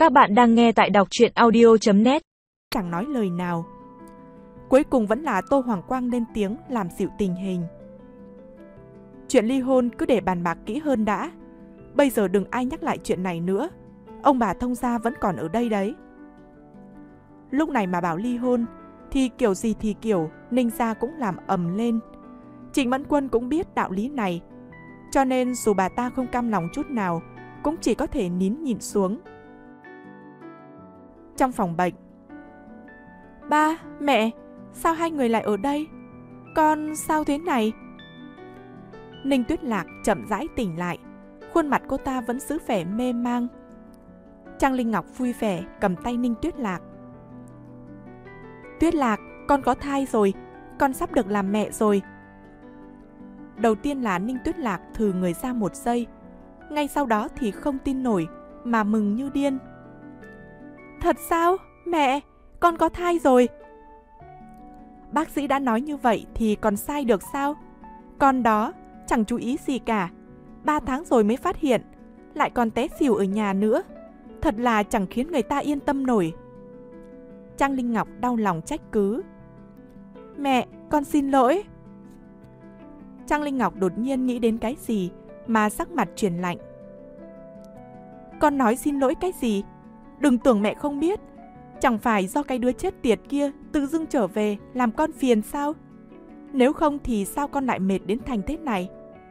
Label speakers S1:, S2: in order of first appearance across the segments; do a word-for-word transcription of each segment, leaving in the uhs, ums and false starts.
S1: Các bạn đang nghe tại đọc truyện audio chấm net.
S2: Chẳng nói lời nào. Cuối cùng vẫn là Tô Hoàng Quang lên tiếng làm dịu tình hình. Chuyện ly hôn cứ để bàn bạc kỹ hơn đã. Bây giờ đừng ai nhắc lại chuyện này nữa. Ông bà thông gia vẫn còn ở đây đấy. Lúc này mà bảo ly hôn thì kiểu gì thì kiểu Ninh gia cũng làm ầm lên. Trịnh Mẫn Quân cũng biết đạo lý này, cho nên dù bà ta không cam lòng chút nào cũng chỉ có thể nín nhịn xuống. Trong phòng bệnh, ba, mẹ, sao hai người lại ở đây? Con sao thế này? Ninh Tuyết Lạc chậm rãi tỉnh lại, khuôn mặt cô ta vẫn giữ vẻ mê mang. Trang Linh Ngọc vui vẻ cầm tay Ninh Tuyết Lạc. Tuyết Lạc, con có thai rồi, con sắp được làm mẹ rồi. Đầu tiên là Ninh Tuyết Lạc thừ người ra một giây, ngay sau đó thì không tin nổi mà mừng như điên. Thật sao? Mẹ, con có thai rồi. Bác sĩ đã nói như vậy thì còn sai được sao? Con đó chẳng chú ý gì cả, ba tháng rồi mới phát hiện, lại còn té xỉu ở nhà nữa. Thật là chẳng khiến người ta yên tâm nổi. Trang Linh Ngọc đau lòng trách cứ. Mẹ, con xin lỗi. Trang Linh Ngọc đột nhiên nghĩ đến cái gì mà sắc mặt chuyển lạnh. Con nói xin lỗi cái gì? Đừng tưởng mẹ không biết. Chẳng phải do cái đứa chết tiệt kia tự dưng trở về làm con phiền sao? Nếu không thì sao con lại mệt đến thành thế này?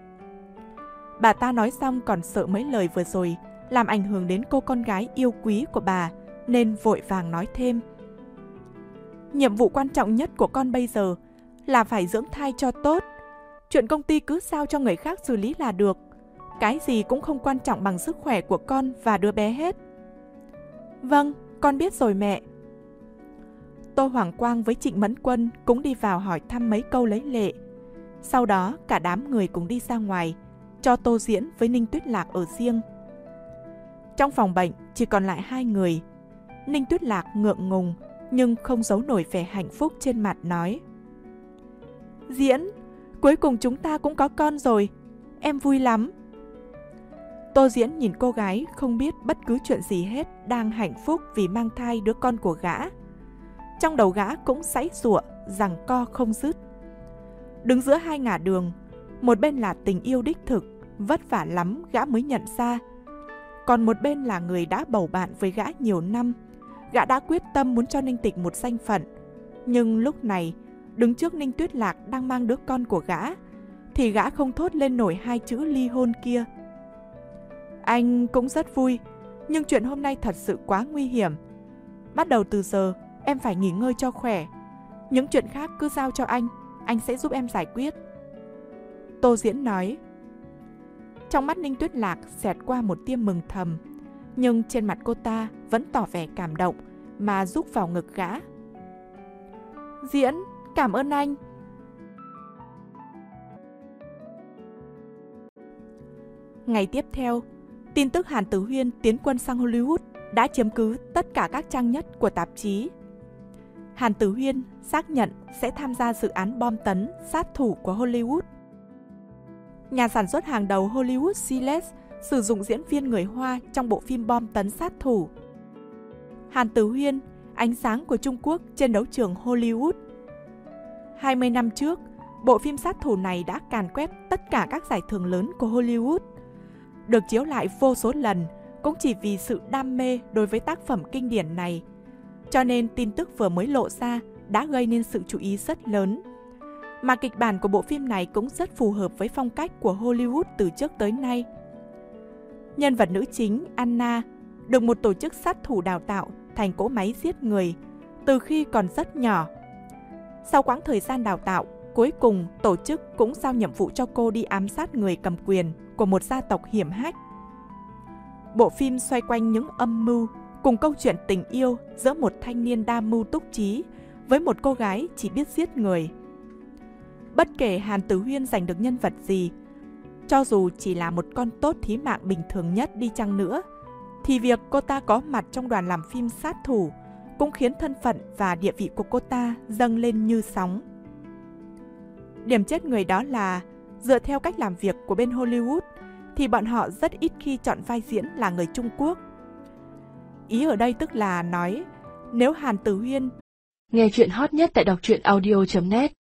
S2: Bà ta nói xong còn sợ mấy lời vừa rồi làm ảnh hưởng đến cô con gái yêu quý của bà, nên vội vàng nói thêm. Nhiệm vụ quan trọng nhất của con bây giờ là phải dưỡng thai cho tốt. Chuyện công ty cứ giao cho người khác xử lý là được. Cái gì cũng không quan trọng bằng sức khỏe của con và đứa bé hết. Vâng, con biết rồi mẹ. Tô Hoàng Quang với Trịnh Mẫn Quân cũng đi vào hỏi thăm mấy câu lấy lệ. Sau đó cả đám người cùng đi ra ngoài, cho Tô Diễn với Ninh Tuyết Lạc ở riêng. Trong phòng bệnh chỉ còn lại hai người. Ninh Tuyết Lạc ngượng ngùng nhưng không giấu nổi vẻ hạnh phúc trên mặt, nói: Diễn, cuối cùng chúng ta cũng có con rồi, em vui lắm. Tô Diễn nhìn cô gái không biết bất cứ chuyện gì hết đang hạnh phúc vì mang thai đứa con của gã. Trong đầu gã cũng giãy giụa, giằng co không dứt. Đứng giữa hai ngả đường, một bên là tình yêu đích thực, vất vả lắm gã mới nhận ra. Còn một bên là người đã bầu bạn với gã nhiều năm. Gã đã quyết tâm muốn cho Ninh Tịch một danh phận. Nhưng lúc này, đứng trước Ninh Tuyết Lạc đang mang đứa con của gã, thì gã không thốt lên nổi hai chữ ly hôn kia. Anh cũng rất vui, nhưng chuyện hôm nay thật sự quá nguy hiểm. Bắt đầu từ giờ, em phải nghỉ ngơi cho khỏe. Những chuyện khác cứ giao cho anh, anh sẽ giúp em giải quyết. Tô Diễn nói. Trong mắt Ninh Tuyết Lạc xẹt qua một tia mừng thầm, nhưng trên mặt cô ta vẫn tỏ vẻ cảm động mà rúc vào ngực gã. Diễn, cảm ơn anh. Ngày tiếp theo, tin tức Hàn Tử Huyên tiến quân sang Hollywood đã chiếm cứ tất cả các trang nhất của tạp chí. Hàn Tử Huyên xác nhận sẽ tham gia dự án bom tấn sát thủ của Hollywood. Nhà sản xuất hàng đầu Hollywood Siles sử dụng diễn viên người Hoa trong bộ phim bom tấn sát thủ. Hàn Tử Huyên, ánh sáng của Trung Quốc trên đấu trường Hollywood. hai mươi năm trước, bộ phim sát thủ này đã càn quét tất cả các giải thưởng lớn của Hollywood. Được chiếu lại vô số lần cũng chỉ vì sự đam mê đối với tác phẩm kinh điển này. Cho nên tin tức vừa mới lộ ra đã gây nên sự chú ý rất lớn. Mà kịch bản của bộ phim này cũng rất phù hợp với phong cách của Hollywood từ trước tới nay. Nhân vật nữ chính Anna được một tổ chức sát thủ đào tạo thành cỗ máy giết người từ khi còn rất nhỏ. Sau quãng thời gian đào tạo, cuối cùng tổ chức cũng giao nhiệm vụ cho cô đi ám sát người cầm quyền của một gia tộc hiểm hách. Bộ phim xoay quanh những âm mưu cùng câu chuyện tình yêu giữa một thanh niên đa mưu túc trí với một cô gái chỉ biết giết người. Bất kể Hàn Tử Huyên giành được nhân vật gì, cho dù chỉ là một con tốt thí mạng bình thường nhất đi chăng nữa, thì việc cô ta có mặt trong đoàn làm phim sát thủ cũng khiến thân phận và địa vị của cô ta dâng lên như sóng. Điểm chết người đó là, dựa theo cách làm việc của bên Hollywood, thì bọn họ rất ít khi chọn vai diễn là người Trung Quốc. Ý ở đây tức là nói, nếu Hàn Tử Huyên
S3: nghe chuyện hot nhất tại đọc truyện audio chấm net